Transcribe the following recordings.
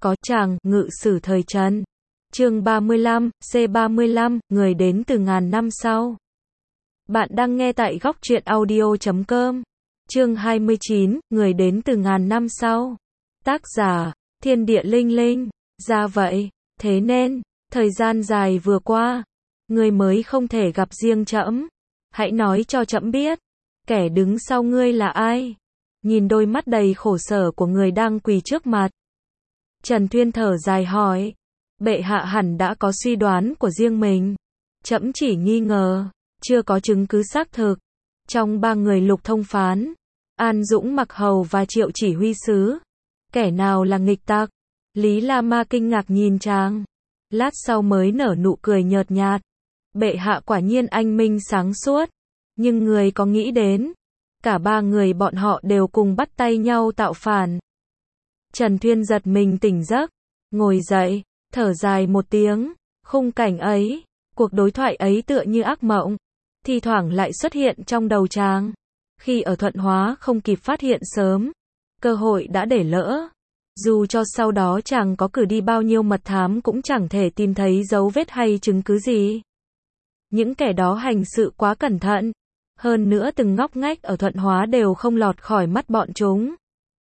có chàng, ngự sử thời Trần. Chương 35, C35, người đến từ ngàn năm sau. Bạn đang nghe tại góc truyện audio.com. Chương 29, người đến từ ngàn năm sau. Tác giả, Thiên Địa Linh Linh. Ra vậy, thế nên, thời gian dài vừa qua, ngươi mới không thể gặp riêng trẫm. Hãy nói cho trẫm biết, kẻ đứng sau ngươi là ai? Nhìn đôi mắt đầy khổ sở của người đang quỳ trước mặt, Trần Thuyên thở dài hỏi, bệ hạ hẳn đã có suy đoán của riêng mình. Trẫm chỉ nghi ngờ, chưa có chứng cứ xác thực. Trong ba người Lục Thông Phán, An Dũng Mặc Hầu và Triệu Chỉ Huy Sứ, kẻ nào là nghịch tặc? Lý La Ma kinh ngạc nhìn chàng, lát sau mới nở nụ cười nhợt nhạt. Bệ hạ quả nhiên anh minh sáng suốt, nhưng người có nghĩ đến, cả ba người bọn họ đều cùng bắt tay nhau tạo phản. Trần Thuyên giật mình tỉnh giấc, ngồi dậy, thở dài một tiếng. Khung cảnh ấy, cuộc đối thoại ấy tựa như ác mộng, thi thoảng lại xuất hiện trong đầu chàng. Khi ở Thuận Hóa không kịp phát hiện sớm, cơ hội đã để lỡ. Dù cho sau đó chàng có cử đi bao nhiêu mật thám cũng chẳng thể tìm thấy dấu vết hay chứng cứ gì. Những kẻ đó hành sự quá cẩn thận, hơn nữa từng ngóc ngách ở Thuận Hóa đều không lọt khỏi mắt bọn chúng.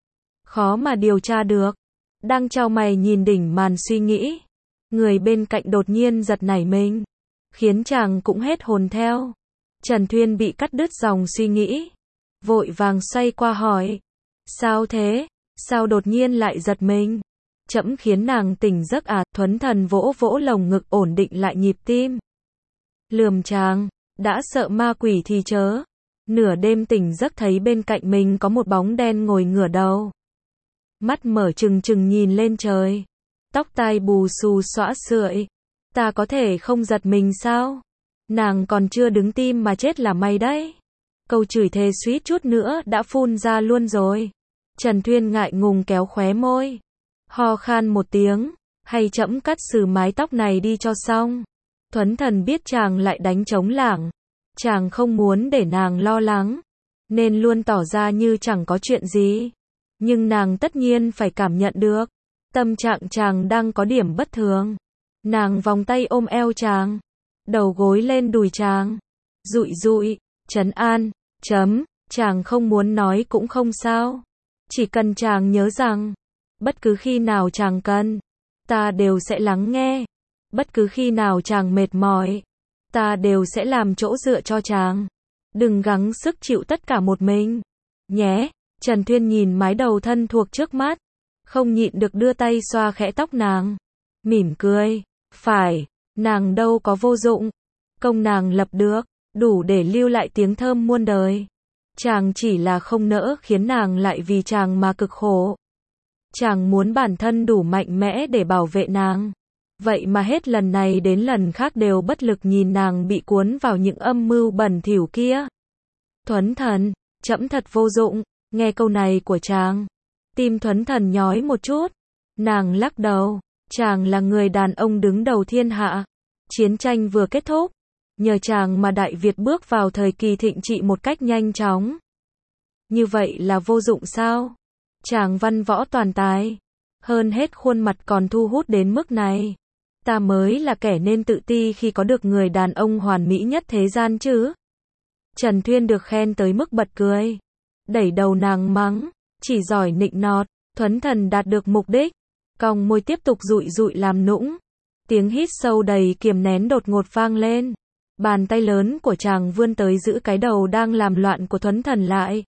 Khó mà điều tra được. Đang chau mày nhìn đỉnh màn suy nghĩ, người bên cạnh đột nhiên giật nảy mình, khiến chàng cũng hết hồn theo. Trần Thuyên bị cắt đứt dòng suy nghĩ, vội vàng xoay qua hỏi, sao thế? Sao đột nhiên lại giật mình? Trẫm khiến nàng tỉnh giấc à? Thuấn Thần vỗ vỗ lồng ngực ổn định lại nhịp tim. Lườm chàng, đã sợ ma quỷ thì chớ. Nửa đêm tỉnh giấc thấy bên cạnh mình có một bóng đen ngồi ngửa đầu, mắt mở trừng trừng nhìn lên trời, tóc tai bù xù xõa sượi. Ta có thể không giật mình sao? Nàng còn chưa đứng tim mà chết là may đấy. Câu chửi thề suýt chút nữa đã phun ra luôn rồi. Trần Thuyên ngại ngùng kéo khóe môi, ho khan một tiếng, hay trẫm cắt xừ mái tóc này đi cho xong. Thuấn Thần biết chàng lại đánh trống lảng, chàng không muốn để nàng lo lắng, nên luôn tỏ ra như chẳng có chuyện gì. Nhưng nàng tất nhiên phải cảm nhận được, tâm trạng chàng đang có điểm bất thường. Nàng vòng tay ôm eo chàng, đầu gối lên đùi chàng, dụi dụi, trấn an, chàng không muốn nói cũng không sao. Chỉ cần chàng nhớ rằng, bất cứ khi nào chàng cần, ta đều sẽ lắng nghe. Bất cứ khi nào chàng mệt mỏi, ta đều sẽ làm chỗ dựa cho chàng. Đừng gắng sức chịu tất cả một mình, nhé. Trần Thuyên nhìn mái đầu thân thuộc trước mắt, không nhịn được đưa tay xoa khẽ tóc nàng, mỉm cười, phải, nàng đâu có vô dụng, công nàng lập được, đủ để lưu lại tiếng thơm muôn đời. Chàng chỉ là không nỡ khiến nàng lại vì chàng mà cực khổ. Chàng muốn bản thân đủ mạnh mẽ để bảo vệ nàng, vậy mà hết lần này đến lần khác đều bất lực nhìn nàng bị cuốn vào những âm mưu bẩn thỉu kia. Thuấn Thần, trẫm thật vô dụng. Nghe câu này của chàng, tim Thuấn Thần nhói một chút. Nàng lắc đầu, chàng là người đàn ông đứng đầu thiên hạ. Chiến tranh vừa kết thúc, nhờ chàng mà Đại Việt bước vào thời kỳ thịnh trị một cách nhanh chóng. Như vậy là vô dụng sao? Chàng văn võ toàn tài, hơn hết khuôn mặt còn thu hút đến mức này. Ta mới là kẻ nên tự ti khi có được người đàn ông hoàn mỹ nhất thế gian chứ. Trần Thuyên được khen tới mức bật cười, đẩy đầu nàng mắng, chỉ giỏi nịnh nọt. Thuấn Thần đạt được mục đích, cong môi tiếp tục dụi dụi làm nũng. Tiếng hít sâu đầy kiềm nén đột ngột vang lên, bàn tay lớn của chàng vươn tới giữ cái đầu đang làm loạn của Thuấn Thần lại.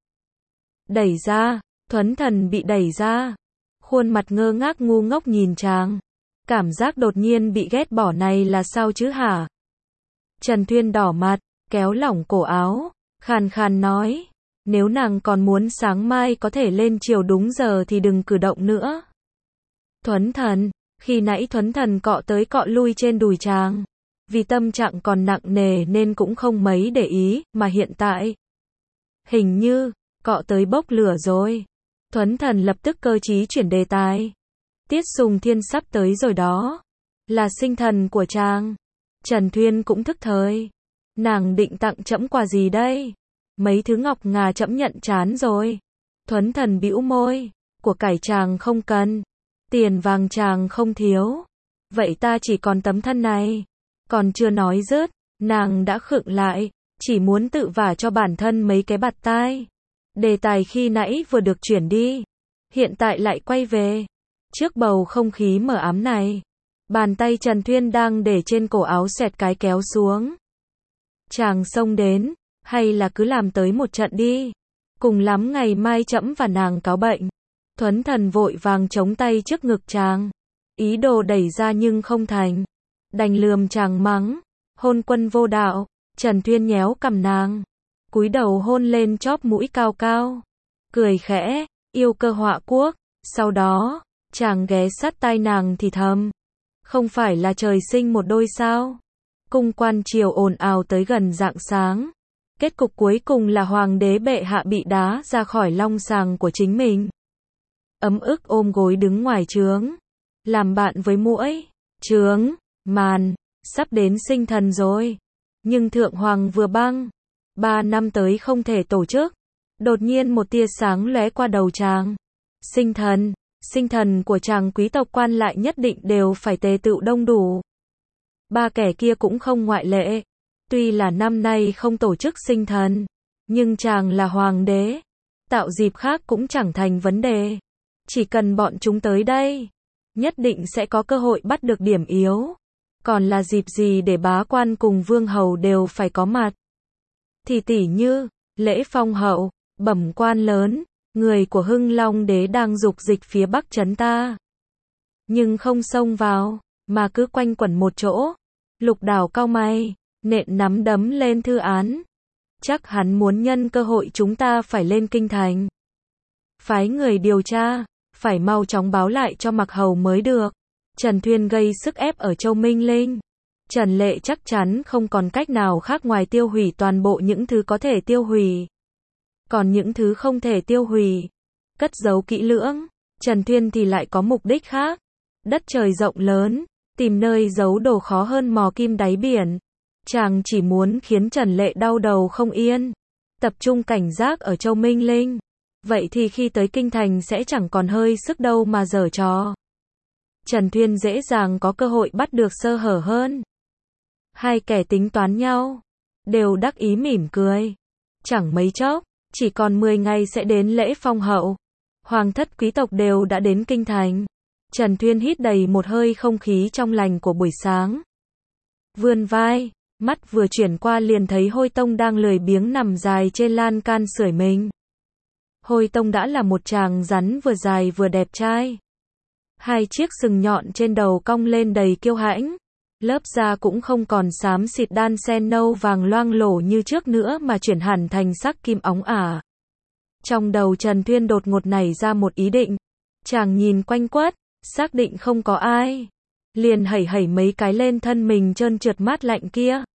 Đẩy ra, Thuấn Thần bị đẩy ra, khuôn mặt ngơ ngác ngu ngốc nhìn chàng. Cảm giác đột nhiên bị ghét bỏ này là sao chứ hả? Trần Thuyên đỏ mặt, kéo lỏng cổ áo, khàn khàn nói, nếu nàng còn muốn sáng mai có thể lên chiều đúng giờ thì đừng cử động nữa. Thuấn Thần, khi nãy Thuấn Thần cọ tới cọ lui trên đùi chàng, vì tâm trạng còn nặng nề nên cũng không mấy để ý, mà hiện tại, hình như, cọ tới bốc lửa rồi. Thuấn Thần lập tức cơ trí chuyển đề tài. Tiết Sùng Thiên sắp tới rồi đó, là sinh thần của chàng. Trần Thuyên cũng thức thời. Nàng định tặng trẫm quà gì đây? Mấy thứ ngọc ngà trẫm nhận chán rồi. Thuấn Thần bĩu môi, của cải chàng không cần. Tiền vàng chàng không thiếu. Vậy ta chỉ còn tấm thân này. Còn chưa nói dứt, nàng đã khựng lại, chỉ muốn tự vả cho bản thân mấy cái bạt tai. Đề tài khi nãy vừa được chuyển đi, hiện tại lại quay về. Trước bầu không khí mờ ám này, bàn tay Trần Thuyên đang để trên cổ áo xoẹt cái kéo xuống. Chàng xông đến, hay là cứ làm tới một trận đi. Cùng lắm ngày mai trẫm và nàng cáo bệnh. Thuấn Thần vội vàng chống tay trước ngực chàng, ý đồ đẩy ra nhưng không thành. Đành lườm chàng mắng, hôn quân vô đạo. Trần Thuyên nhéo cằm nàng, cúi đầu hôn lên chóp mũi cao cao, cười khẽ, yêu cơ họa quốc. Sau đó, chàng ghé sát tai nàng thì thầm, không phải là trời sinh một đôi sao? Cung quan triều ồn ào tới gần rạng sáng. Kết cục cuối cùng là hoàng đế bệ hạ bị đá ra khỏi long sàng của chính mình. Ấm ức ôm gối đứng ngoài trướng, làm bạn với muỗi. Trướng, màn, sắp đến sinh thần rồi. Nhưng thượng hoàng vừa băng, 3 năm tới không thể tổ chức. Đột nhiên một tia sáng lóe qua đầu chàng. Sinh thần của chàng quý tộc quan lại nhất định đều phải tề tựu đông đủ. 3 kẻ kia cũng không ngoại lệ. Tuy là năm nay không tổ chức sinh thần, nhưng chàng là hoàng đế, tạo dịp khác cũng chẳng thành vấn đề. Chỉ cần bọn chúng tới đây, nhất định sẽ có cơ hội bắt được điểm yếu. Còn là dịp gì để bá quan cùng vương hầu đều phải có mặt. Thì tỉ như, lễ phong hậu, bẩm quan lớn, người của Hưng Long đế đang dục dịch phía bắc trấn ta. Nhưng không xông vào, mà cứ quanh quẩn một chỗ. Lục Đào cau mày, nện nắm đấm lên thư án. Chắc hắn muốn nhân cơ hội chúng ta phải lên kinh thành. Phái người điều tra, phải mau chóng báo lại cho Mạc Hầu mới được. Trần Thuyên gây sức ép ở Châu Minh Linh. Trần Lệ chắc chắn không còn cách nào khác ngoài tiêu hủy toàn bộ những thứ có thể tiêu hủy. Còn những thứ không thể tiêu hủy, cất giấu kỹ lưỡng. Trần Thuyên thì lại có mục đích khác. Đất trời rộng lớn, tìm nơi giấu đồ khó hơn mò kim đáy biển. Chàng chỉ muốn khiến Trần Lệ đau đầu không yên. Tập trung cảnh giác ở Châu Minh Linh. Vậy thì khi tới kinh thành sẽ chẳng còn hơi sức đâu mà giở trò. Trần Thuyên dễ dàng có cơ hội bắt được sơ hở hơn. Hai kẻ tính toán nhau, đều đắc ý mỉm cười. Chẳng mấy chốc, chỉ còn 10 ngày sẽ đến lễ phong hậu. Hoàng thất quý tộc đều đã đến kinh thành. Trần Thuyên hít đầy một hơi không khí trong lành của buổi sáng. Vươn vai, mắt vừa chuyển qua liền thấy Hôi Tông đang lười biếng nằm dài trên lan can sưởi mình. Hôi Tông đã là một chàng rắn vừa dài vừa đẹp trai. Hai chiếc sừng nhọn trên đầu cong lên đầy kiêu hãnh. Lớp da cũng không còn xám xịt đan xen nâu vàng loang lổ như trước nữa mà chuyển hẳn thành sắc kim óng ả. Trong đầu Trần Thuyên đột ngột nảy ra một ý định. Chàng nhìn quanh quất, xác định không có ai. Liền hẩy hẩy mấy cái lên thân mình trơn trượt mát lạnh kia.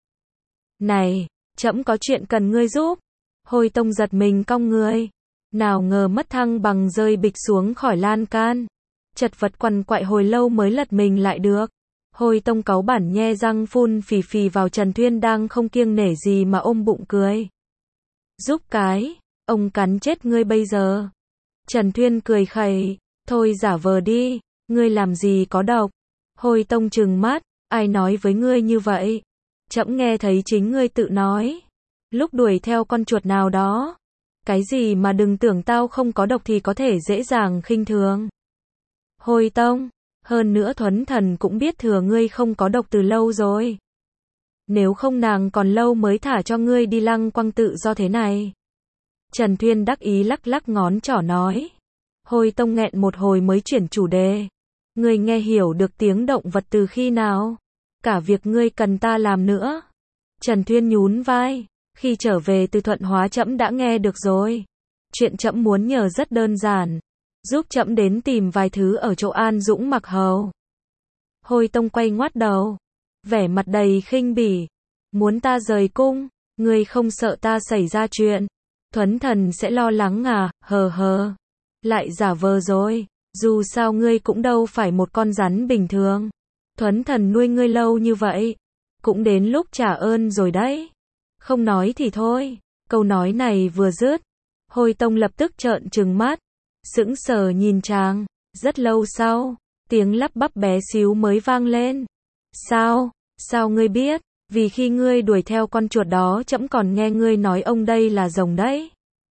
Này, trẫm có chuyện cần ngươi giúp. Hôi Tông giật mình cong người. Nào ngờ mất thăng bằng rơi bịch xuống khỏi lan can. Chật vật quằn quại hồi lâu mới lật mình lại được. Hôi Tông cáu bản nhe răng phun phì phì vào Trần Thuyên đang không kiêng nể gì mà ôm bụng cười. Giúp cái, ông cắn chết ngươi bây giờ. Trần Thuyên cười khẩy, thôi giả vờ đi, ngươi làm gì có độc. Hôi Tông trừng mắt, ai nói với ngươi như vậy? Trẫm nghe thấy chính ngươi tự nói. Lúc đuổi theo con chuột nào đó. Cái gì mà đừng tưởng tao không có độc thì có thể dễ dàng khinh thường. Hôi Tông, hơn nữa Thuấn Thần cũng biết thừa ngươi không có độc từ lâu rồi. Nếu không nàng còn lâu mới thả cho ngươi đi lăng quăng tự do thế này. Trần Thuyên đắc ý lắc lắc ngón trỏ nói. Hôi Tông nghẹn một hồi mới chuyển chủ đề. Ngươi nghe hiểu được tiếng động vật từ khi nào? Cả việc ngươi cần ta làm nữa. Trần Thuyên nhún vai. Khi trở về từ Thuận Hóa trẫm đã nghe được rồi. Chuyện trẫm muốn nhờ rất đơn giản. Giúp trẫm đến tìm vài thứ ở chỗ An Dũng Mạc Hầu. Hôi Tông quay ngoắt đầu. Vẻ mặt đầy khinh bỉ. Muốn ta rời cung, ngươi không sợ ta xảy ra chuyện. Thuấn Thần sẽ lo lắng à, hờ hờ. Lại giả vờ rồi, dù sao ngươi cũng đâu phải một con rắn bình thường. Thuấn Thần nuôi ngươi lâu như vậy, cũng đến lúc trả ơn rồi đấy. Không nói thì thôi. Câu nói này vừa dứt, Hôi Tông lập tức trợn trừng mắt, sững sờ nhìn chàng. Rất lâu sau, Tiếng lắp bắp bé xíu mới vang lên. Sao ngươi biết? Vì khi ngươi đuổi theo con chuột đó trẫm còn nghe ngươi nói ông đây là rồng đấy.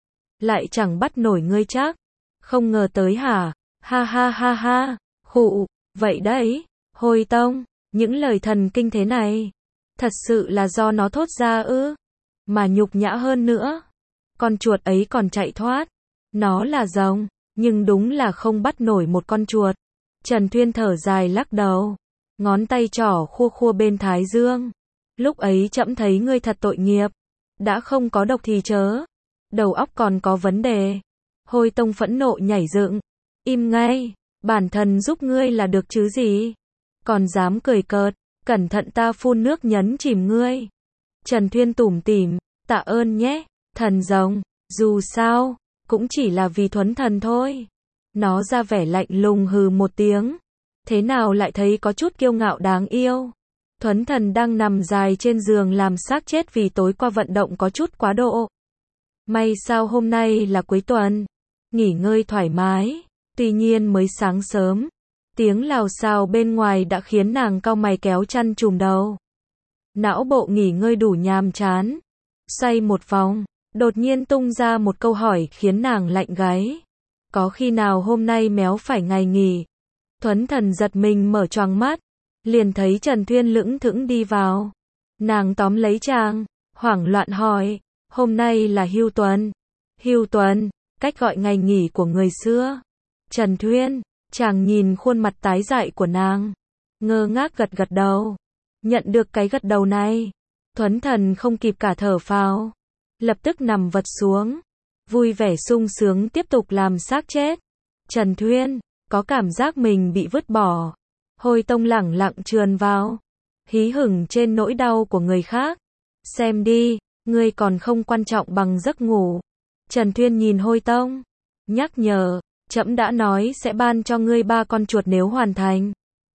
Lại chẳng bắt nổi ngươi chắc. Không ngờ tới hả? Ha ha ha ha. Khụ, vậy đấy. Hôi Tông, những lời thần kinh thế này, thật sự là do nó thốt ra ư? Mà nhục nhã hơn nữa. Con chuột ấy còn chạy thoát. Nó là rồng, nhưng đúng là không bắt nổi một con chuột. Trần Thuyên thở dài lắc đầu. Ngón tay trỏ khua khua bên thái dương. Lúc ấy trẫm thấy ngươi thật tội nghiệp. Đã không có độc thì chớ. Đầu óc còn có vấn đề. Hôi Tông phẫn nộ nhảy dựng. Im ngay, bản thân giúp ngươi là được chứ gì. Còn dám cười cợt, cẩn thận ta phun nước nhấn chìm ngươi. Trần Thuyên tủm tỉm, tạ ơn nhé, thần rồng, dù sao, cũng chỉ là vì Thuấn Thần thôi. Nó ra vẻ lạnh lùng hừ một tiếng. Thế nào lại thấy có chút kiêu ngạo đáng yêu. Thuấn Thần đang nằm dài trên giường làm xác chết vì tối qua vận động có chút quá độ. May sao hôm nay là cuối tuần, nghỉ ngơi thoải mái, tuy nhiên mới sáng sớm. Tiếng lào xào bên ngoài đã khiến nàng cau mày kéo chăn trùm đầu. Não bộ nghỉ ngơi đủ nhàm chán. Xoay một vòng, đột nhiên tung ra một câu hỏi khiến nàng lạnh gáy. Có khi nào hôm nay méo phải ngày nghỉ? Thuấn Thần giật mình mở choàng mắt, liền thấy Trần Thuyên lững thững đi vào. Nàng tóm lấy chàng, hoảng loạn hỏi, hôm nay là hưu tuần. Hưu tuần, cách gọi ngày nghỉ của người xưa. Trần Thuyên, chàng nhìn khuôn mặt tái dại của nàng, ngơ ngác gật gật đầu. Nhận được cái gật đầu này, Thuấn Thần không kịp cả thở phào, lập tức nằm vật xuống, vui vẻ sung sướng tiếp tục làm xác chết. Trần Thuyên, có cảm giác mình bị vứt bỏ. Hôi Tông lẳng lặng trườn vào, hí hửng trên nỗi đau của người khác. Xem đi, ngươi còn không quan trọng bằng giấc ngủ. Trần Thuyên nhìn Hôi Tông, nhắc nhở, trẫm đã nói sẽ ban cho ngươi 3 con chuột nếu hoàn thành.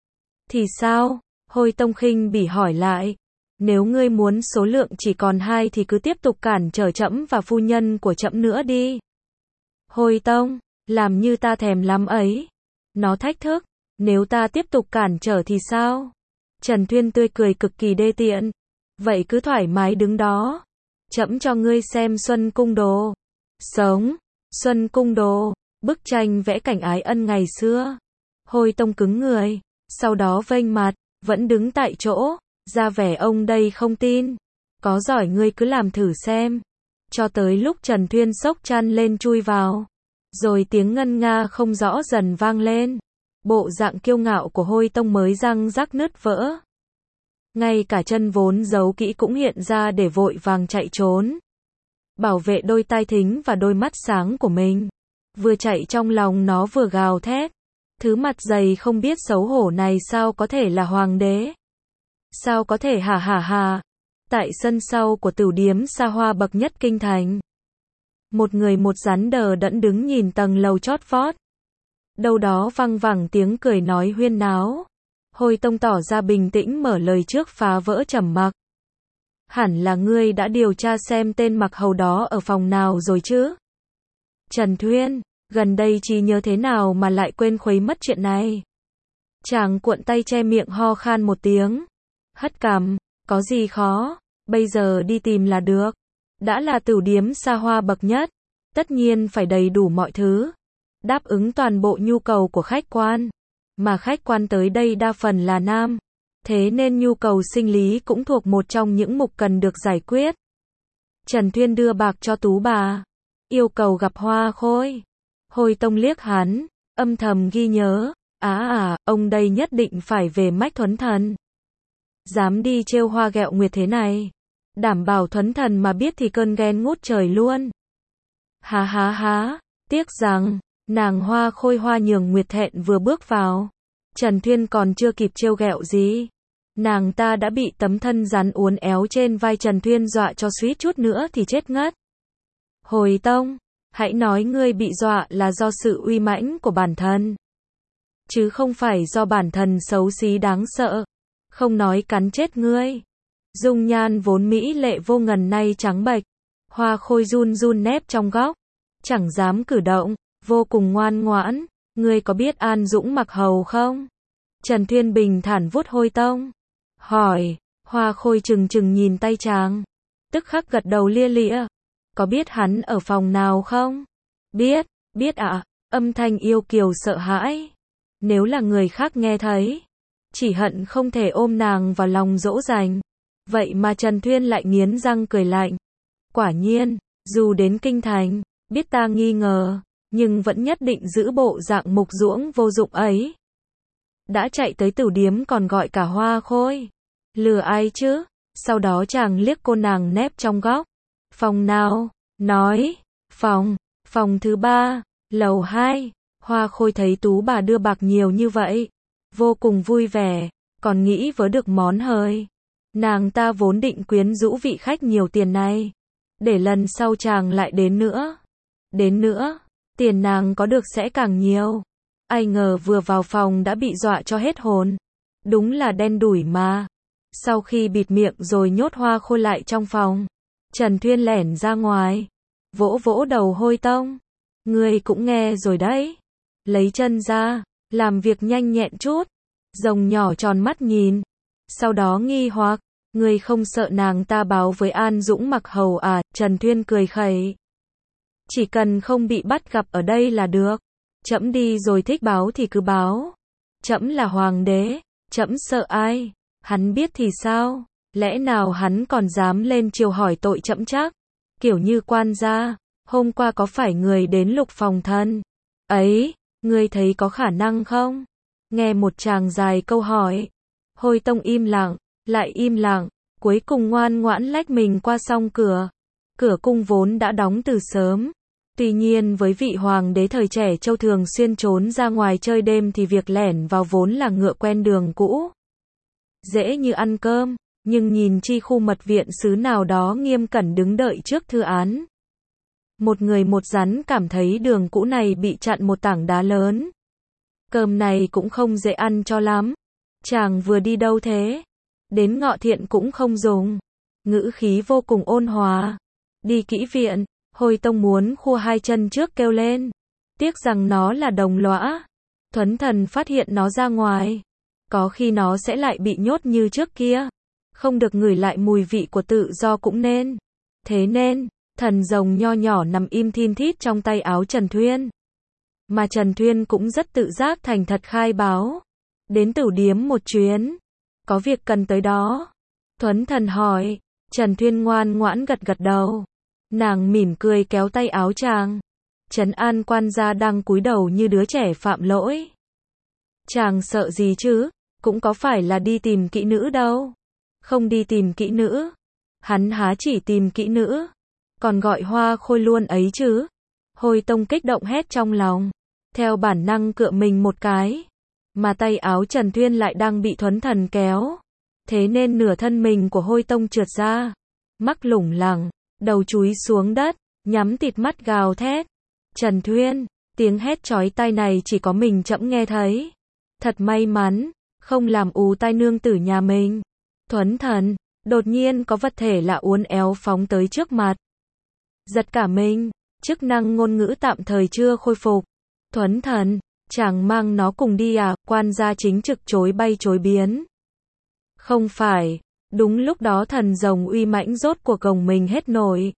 Thì sao? Hôi Tông khinh bỉ hỏi lại. Nếu ngươi muốn số lượng chỉ còn 2 thì cứ tiếp tục cản trở trẫm và phu nhân của trẫm nữa đi. Hôi Tông, làm như ta thèm lắm ấy. Nó thách thức, nếu ta tiếp tục cản trở thì sao? Trần Thuyên tươi cười cực kỳ đê tiện. Vậy cứ thoải mái đứng đó. Trẫm cho ngươi xem Xuân Cung Đồ. Sống, Xuân Cung Đồ, bức tranh vẽ cảnh ái ân ngày xưa. Hôi Tông cứng người, sau đó vênh mặt, vẫn đứng tại chỗ, ra vẻ ông đây không tin. Có giỏi ngươi cứ làm thử xem. Cho tới lúc Trần Thuyên xốc chăn lên chui vào, rồi tiếng ngân nga không rõ dần vang lên. Bộ dạng kiêu ngạo của Hôi Tông mới răng rắc nứt vỡ. Ngay cả chân vốn giấu kỹ cũng hiện ra để vội vàng chạy trốn. Bảo vệ đôi tai thính và đôi mắt sáng của mình. Vừa chạy trong lòng nó vừa gào thét. Thứ mặt dày không biết xấu hổ này sao có thể là hoàng đế? Sao có thể hả hả hả? Tại sân sau của tửu điếm xa hoa bậc nhất kinh thành. Một người một rắn đờ đẫn đứng nhìn tầng lầu chót vót. Đâu đó văng vẳng tiếng cười nói huyên náo. Hôi Tông tỏ ra bình tĩnh mở lời trước phá vỡ trầm mặc. Hẳn là ngươi đã điều tra xem tên mặc hầu đó ở phòng nào rồi chứ? Trần Thuyên, gần đây trí nhớ thế nào mà lại quên khuấy mất chuyện này? Chàng cuộn tay che miệng ho khan một tiếng. Hất cằm, có gì khó, bây giờ đi tìm là được. Đã là tửu điếm xa hoa bậc nhất, tất nhiên phải đầy đủ mọi thứ. Đáp ứng toàn bộ nhu cầu của khách quan. Mà khách quan tới đây đa phần là nam. Thế nên nhu cầu sinh lý cũng thuộc một trong những mục cần được giải quyết. Trần Thuyên đưa bạc cho tú bà. Yêu cầu gặp Hoa Khôi. Hôi Tông liếc hắn, âm thầm ghi nhớ. Ông đây nhất định phải về mách Thuấn Thần. Dám đi trêu hoa ghẹo nguyệt thế này. Đảm bảo Thuấn Thần mà biết thì cơn ghen ngút trời luôn. Há, tiếc rằng, nàng Hoa Khôi Hoa Nhường Nguyệt thẹn vừa bước vào. Trần Thuyên còn chưa kịp trêu ghẹo gì. Nàng ta đã bị tấm thân rắn uốn éo trên vai Trần Thuyên dọa cho suýt chút nữa thì chết ngất. Hồi Tông, hãy nói ngươi bị dọa là do sự uy mãnh của bản thân. Chứ không phải do bản thân xấu xí đáng sợ. Không nói cắn chết ngươi. Dung nhan vốn mỹ lệ vô ngần nay trắng bệch. Hoa Khôi run run nép trong góc. Chẳng dám cử động, vô cùng ngoan ngoãn. Ngươi có biết An Dũng Mặc Hầu không? Trần Thuyên bình thản vuốt hôi tông. Hỏi, Hoa Khôi trừng trừng nhìn tay chàng. Tức khắc gật đầu lia lịa. Có biết hắn ở phòng nào không? Biết, biết ạ. Âm thanh yêu kiều sợ hãi. Nếu là người khác nghe thấy, chỉ hận không thể ôm nàng vào lòng dỗ dành. Vậy mà Trần Thuyên lại nghiến răng cười lạnh. Quả nhiên, dù đến kinh thành, biết ta nghi ngờ, nhưng vẫn nhất định giữ bộ dạng mục ruỗng vô dụng ấy. Đã chạy tới tử điếm còn gọi cả Hoa Khôi. Lừa ai chứ? Sau đó chàng liếc cô nàng nép trong góc. Phòng nào? Nói, phòng thứ 3, lầu 2. Hoa Khôi thấy tú bà đưa bạc nhiều như vậy, vô cùng vui vẻ, còn nghĩ vớ được món hời. Nàng ta vốn định quyến rũ vị khách nhiều tiền này, để lần sau chàng lại đến nữa. Đến nữa, tiền nàng có được sẽ càng nhiều. Ai ngờ vừa vào phòng đã bị dọa cho hết hồn. Đúng là đen đủi mà. Sau khi bịt miệng rồi nhốt Hoa Khôi lại trong phòng, Trần Thuyên lẻn ra ngoài, vỗ vỗ đầu hôi tông. Ngươi cũng nghe rồi đấy. Lấy chân ra, làm việc nhanh nhẹn chút. Rồng nhỏ tròn mắt nhìn. Sau đó nghi hoặc, ngươi không sợ nàng ta báo với An Dũng Mặc Hầu à? Trần Thuyên cười khẩy. Chỉ cần không bị bắt gặp ở đây là được. Trẫm đi rồi thích báo thì cứ báo. Trẫm là hoàng đế, trẫm sợ ai? Hắn biết thì sao? Lẽ nào hắn còn dám lên triều hỏi tội trẫm chắc? Kiểu như quan gia, hôm qua có phải người đến Lục Phòng thân ấy, ngươi thấy có khả năng không? Nghe một tràng dài câu hỏi, Hôi Tông im lặng, lại im lặng, cuối cùng ngoan ngoãn lách mình qua song cửa. Cửa cung vốn đã đóng từ sớm. Tuy nhiên với vị hoàng đế thời trẻ Châu thường xuyên trốn ra ngoài chơi đêm thì việc lẻn vào vốn là ngựa quen đường cũ. Dễ như ăn cơm, nhưng nhìn chi khu mật viện xứ nào đó nghiêm cẩn đứng đợi trước thư án. Một người một rắn cảm thấy đường cũ này bị chặn một tảng đá lớn. Cơm này cũng không dễ ăn cho lắm. Chàng vừa đi đâu thế? Đến Ngọ Thiện cũng không dùng. Ngữ khí vô cùng ôn hòa. Đi kỹ viện. Hôi Tông muốn khua hai chân trước kêu lên. Tiếc rằng nó là đồng lõa. Thuấn Thần phát hiện nó ra ngoài. Có khi nó sẽ lại bị nhốt như trước kia. Không được ngửi lại mùi vị của tự do cũng nên. Thế nên, thần rồng nho nhỏ nằm im thin thít trong tay áo Trần Thuyên. Mà Trần Thuyên cũng rất tự giác thành thật khai báo. Đến tử điếm một chuyến. Có việc cần tới đó. Thuấn Thần hỏi. Trần Thuyên ngoan ngoãn gật gật đầu. Nàng mỉm cười kéo tay áo chàng. Trấn an quan gia đang cúi đầu như đứa trẻ phạm lỗi. Chàng sợ gì chứ? Cũng có phải là đi tìm kỹ nữ đâu. Không đi tìm kỹ nữ. Hắn há chỉ tìm kỹ nữ. Còn gọi Hoa Khôi luôn ấy chứ. Hôi Tông kích động hét trong lòng. Theo bản năng cựa mình một cái. Mà tay áo Trần Thuyên lại đang bị Thuấn Thần kéo. Thế nên nửa thân mình của Hôi Tông trượt ra. Mắc lủng lẳng. Đầu chúi xuống đất. Nhắm tịt mắt gào thét. Trần Thuyên. Tiếng hét chói tai này chỉ có mình trẫm nghe thấy. Thật may mắn. Không làm ù tai nương tử nhà mình. Thuấn Thần. Đột nhiên có vật thể lạ uốn éo phóng tới trước mặt. Giật cả mình. Chức năng ngôn ngữ tạm thời chưa khôi phục. Thuấn Thần. Chàng mang nó cùng đi à? Quan gia chính trực chối bay chối biến. Không phải. Đúng lúc đó thần rồng uy mãnh rốt cuộc gồng mình hết nổi.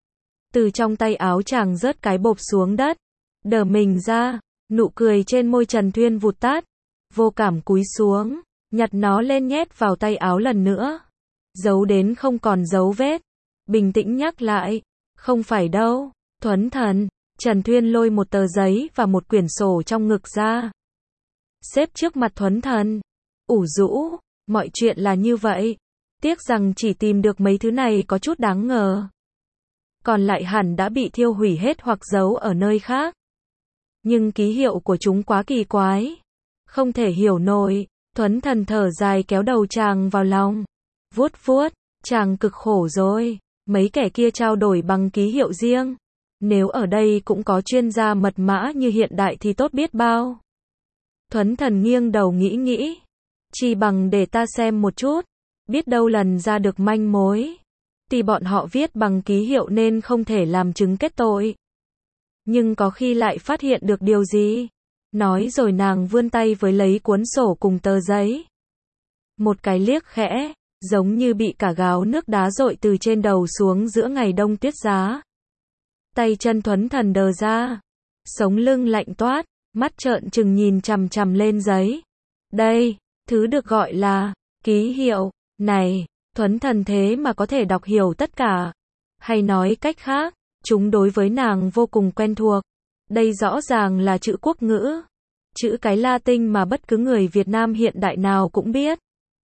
Từ trong tay áo chàng rớt cái bộp xuống đất. Đờ mình ra. Nụ cười trên môi Trần Thuyên vụt tắt. Vô cảm cúi xuống. Nhặt nó lên nhét vào tay áo lần nữa. Giấu đến không còn dấu vết. Bình tĩnh nhắc lại. Không phải đâu. Thuấn Thần. Trần Thuyên lôi một tờ giấy và một quyển sổ trong ngực ra. Xếp trước mặt Thuấn Thần. Ủ rũ. Mọi chuyện là như vậy. Tiếc rằng chỉ tìm được mấy thứ này có chút đáng ngờ. Còn lại hẳn đã bị thiêu hủy hết hoặc giấu ở nơi khác. Nhưng ký hiệu của chúng quá kỳ quái. Không thể hiểu nổi. Thuấn Thần thở dài kéo đầu chàng vào lòng. Vuốt vuốt. Chàng cực khổ rồi. Mấy kẻ kia trao đổi bằng ký hiệu riêng. Nếu ở đây cũng có chuyên gia mật mã như hiện đại thì tốt biết bao. Thuấn Thần nghiêng đầu nghĩ. Chỉ bằng để ta xem một chút. Biết đâu lần ra được manh mối. Tuy bọn họ viết bằng ký hiệu nên không thể làm chứng kết tội. Nhưng có khi lại phát hiện được điều gì. Nói rồi nàng vươn tay với lấy cuốn sổ cùng tờ giấy. Một cái liếc khẽ, giống như bị cả gáo nước đá dội từ trên đầu xuống giữa ngày đông tuyết giá. Tay chân Thuấn Thần đờ ra, sống lưng lạnh toát, mắt trợn trừng nhìn chằm chằm lên giấy. Đây, thứ được gọi là ký hiệu, này, Thuấn Thần thế mà có thể đọc hiểu tất cả. Hay nói cách khác, chúng đối với nàng vô cùng quen thuộc. Đây rõ ràng là chữ quốc ngữ, chữ cái Latin mà bất cứ người Việt Nam hiện đại nào cũng biết.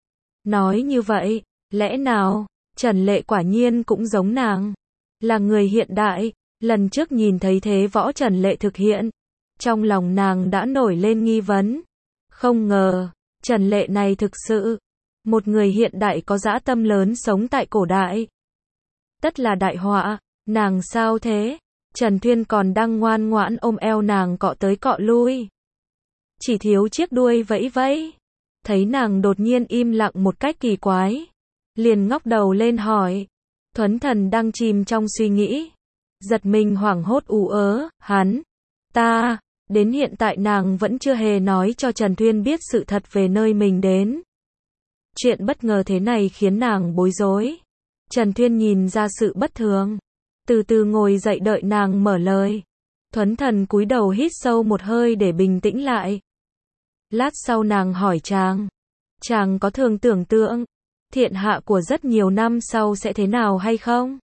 Nói như vậy, lẽ nào, Trần Lệ quả nhiên cũng giống nàng, là người hiện đại. Lần trước nhìn thấy thế võ Trần Lệ thực hiện, trong lòng nàng đã nổi lên nghi vấn. Không ngờ, Trần Lệ này thực sự, một người hiện đại có dã tâm lớn sống tại cổ đại. Tất là đại họa, nàng sao thế? Trần Thuyên còn đang ngoan ngoãn ôm eo nàng cọ tới cọ lui. Chỉ thiếu chiếc đuôi vẫy vẫy. Thấy nàng đột nhiên im lặng một cách kỳ quái, liền ngóc đầu lên hỏi. Thuấn Thần đang chìm trong suy nghĩ, giật mình hoảng hốt ú ớ, ta, đến hiện tại nàng vẫn chưa hề nói cho Trần Thuyên biết sự thật về nơi mình đến. Chuyện bất ngờ thế này khiến nàng bối rối. Trần Thuyên nhìn ra sự bất thường, từ từ ngồi dậy đợi nàng mở lời. Thuấn Thần cúi đầu hít sâu một hơi để bình tĩnh lại. Lát sau nàng hỏi chàng có thường tưởng tượng, thiên hạ của rất nhiều năm sau sẽ thế nào hay không?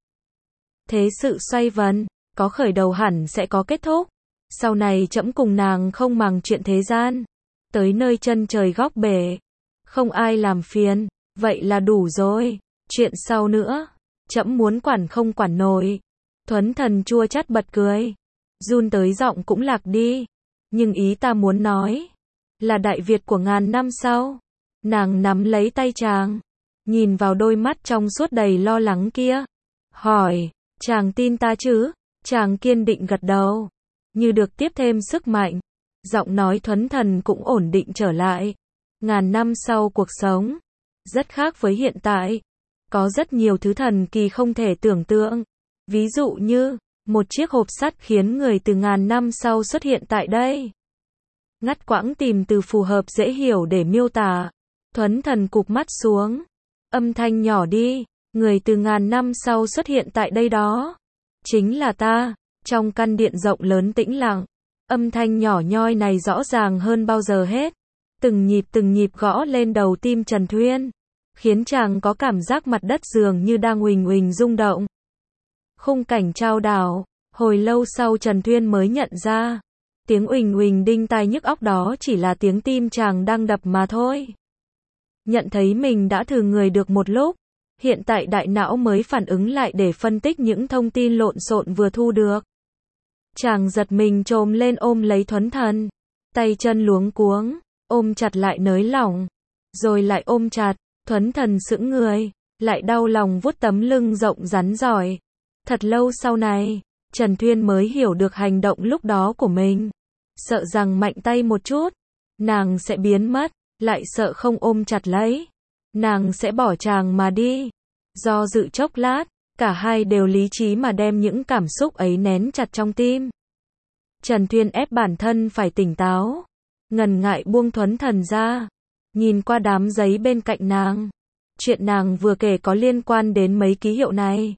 Thế sự xoay vần, có khởi đầu hẳn sẽ có kết thúc. Sau này trẫm cùng nàng không màng chuyện thế gian, tới nơi chân trời góc bể, không ai làm phiền, vậy là đủ rồi. Chuyện sau nữa, trẫm muốn quản không quản nổi. Thuấn Thần chua chát bật cười, run tới giọng cũng lạc đi. Nhưng ý ta muốn nói là Đại Việt của ngàn năm sau. Nàng nắm lấy tay chàng, nhìn vào đôi mắt trong suốt đầy lo lắng kia, hỏi, chàng tin ta chứ? Chàng kiên định gật đầu, như được tiếp thêm sức mạnh. Giọng nói Thuấn Thần cũng ổn định trở lại. Ngàn năm sau cuộc sống rất khác với hiện tại, có rất nhiều thứ thần kỳ không thể tưởng tượng. Ví dụ như một chiếc hộp sắt khiến người từ ngàn năm sau xuất hiện tại đây. Ngắt quãng tìm từ phù hợp dễ hiểu để miêu tả. Thuấn Thần cụp mắt xuống, âm thanh nhỏ đi. Người từ ngàn năm sau xuất hiện tại đây đó, chính là ta. Trong căn điện rộng lớn tĩnh lặng, âm thanh nhỏ nhoi này rõ ràng hơn bao giờ hết. Từng nhịp gõ lên đầu tim Trần Thuyên, khiến chàng có cảm giác mặt đất dường như đang uỳnh uỳnh rung động. Khung cảnh trao đảo, hồi lâu sau Trần Thuyên mới nhận ra, tiếng uỳnh uỳnh đinh tai nhức óc đó chỉ là tiếng tim chàng đang đập mà thôi. Nhận thấy mình đã thử người được một lúc, hiện tại đại não mới phản ứng lại để phân tích những thông tin lộn xộn vừa thu được. Chàng giật mình chồm lên ôm lấy Thuấn Thần, tay chân luống cuống, ôm chặt lại nới lỏng, rồi lại ôm chặt. Thuấn Thần sững người, lại đau lòng vuốt tấm lưng rộng rắn giỏi. Thật lâu sau này, Trần Thuyên mới hiểu được hành động lúc đó của mình. Sợ rằng mạnh tay một chút, nàng sẽ biến mất, lại sợ không ôm chặt lấy, nàng sẽ bỏ chàng mà đi. Do dự chốc lát, cả hai đều lý trí mà đem những cảm xúc ấy nén chặt trong tim. Trần Thuyên ép bản thân phải tỉnh táo, ngần ngại buông Thuấn Thần ra, nhìn qua đám giấy bên cạnh nàng. Chuyện nàng vừa kể có liên quan đến mấy ký hiệu này.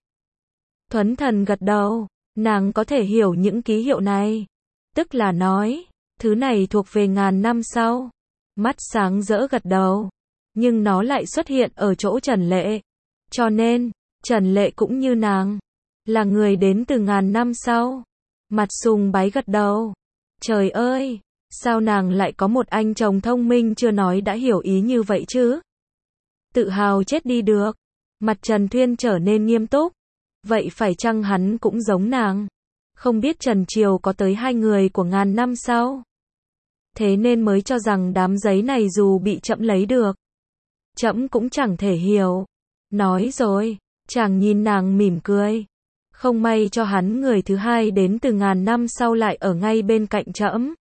Thuấn Thần gật đầu, nàng có thể hiểu những ký hiệu này. Tức là nói, thứ này thuộc về ngàn năm sau. Mắt sáng rỡ gật đầu, nhưng nó lại xuất hiện ở chỗ Trần Lệ. Cho nên, Trần Lệ cũng như nàng, là người đến từ ngàn năm sau. Mặt sùng bái gật đầu. Trời ơi, sao nàng lại có một anh chồng thông minh chưa nói đã hiểu ý như vậy chứ? Tự hào chết đi được. Mặt Trần Thuyên trở nên nghiêm túc. Vậy phải chăng hắn cũng giống nàng? Không biết Trần Triều có tới hai người của ngàn năm sau. Thế nên mới cho rằng đám giấy này dù bị trẫm lấy được, trẫm cũng chẳng thể hiểu. Nói rồi, chàng nhìn nàng mỉm cười. Không may cho hắn người thứ hai đến từ ngàn năm sau lại ở ngay bên cạnh trẫm.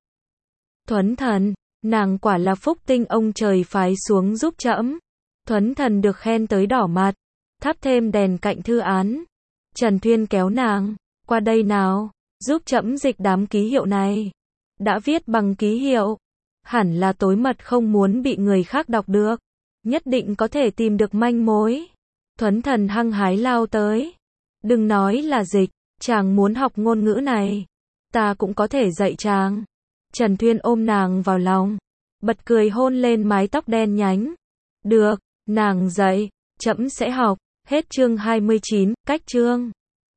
Thuấn Thần, nàng quả là phúc tinh ông trời phái xuống giúp trẫm. Thuấn Thần được khen tới đỏ mặt, thắp thêm đèn cạnh thư án. Trần Thuyên kéo nàng, qua đây nào, giúp trẫm dịch đám ký hiệu này. đã viết bằng ký hiệu. Hẳn là tối mật không muốn bị người khác đọc được. Nhất định có thể tìm được manh mối. Thuấn Thần hăng hái lao tới. Đừng nói là dịch, chàng muốn học ngôn ngữ này. Ta cũng có thể dạy chàng. Trần Thuyên ôm nàng vào lòng. Bật cười hôn lên mái tóc đen nhánh. Được, nàng dạy, trẫm sẽ học. Hết chương 29, cách chương.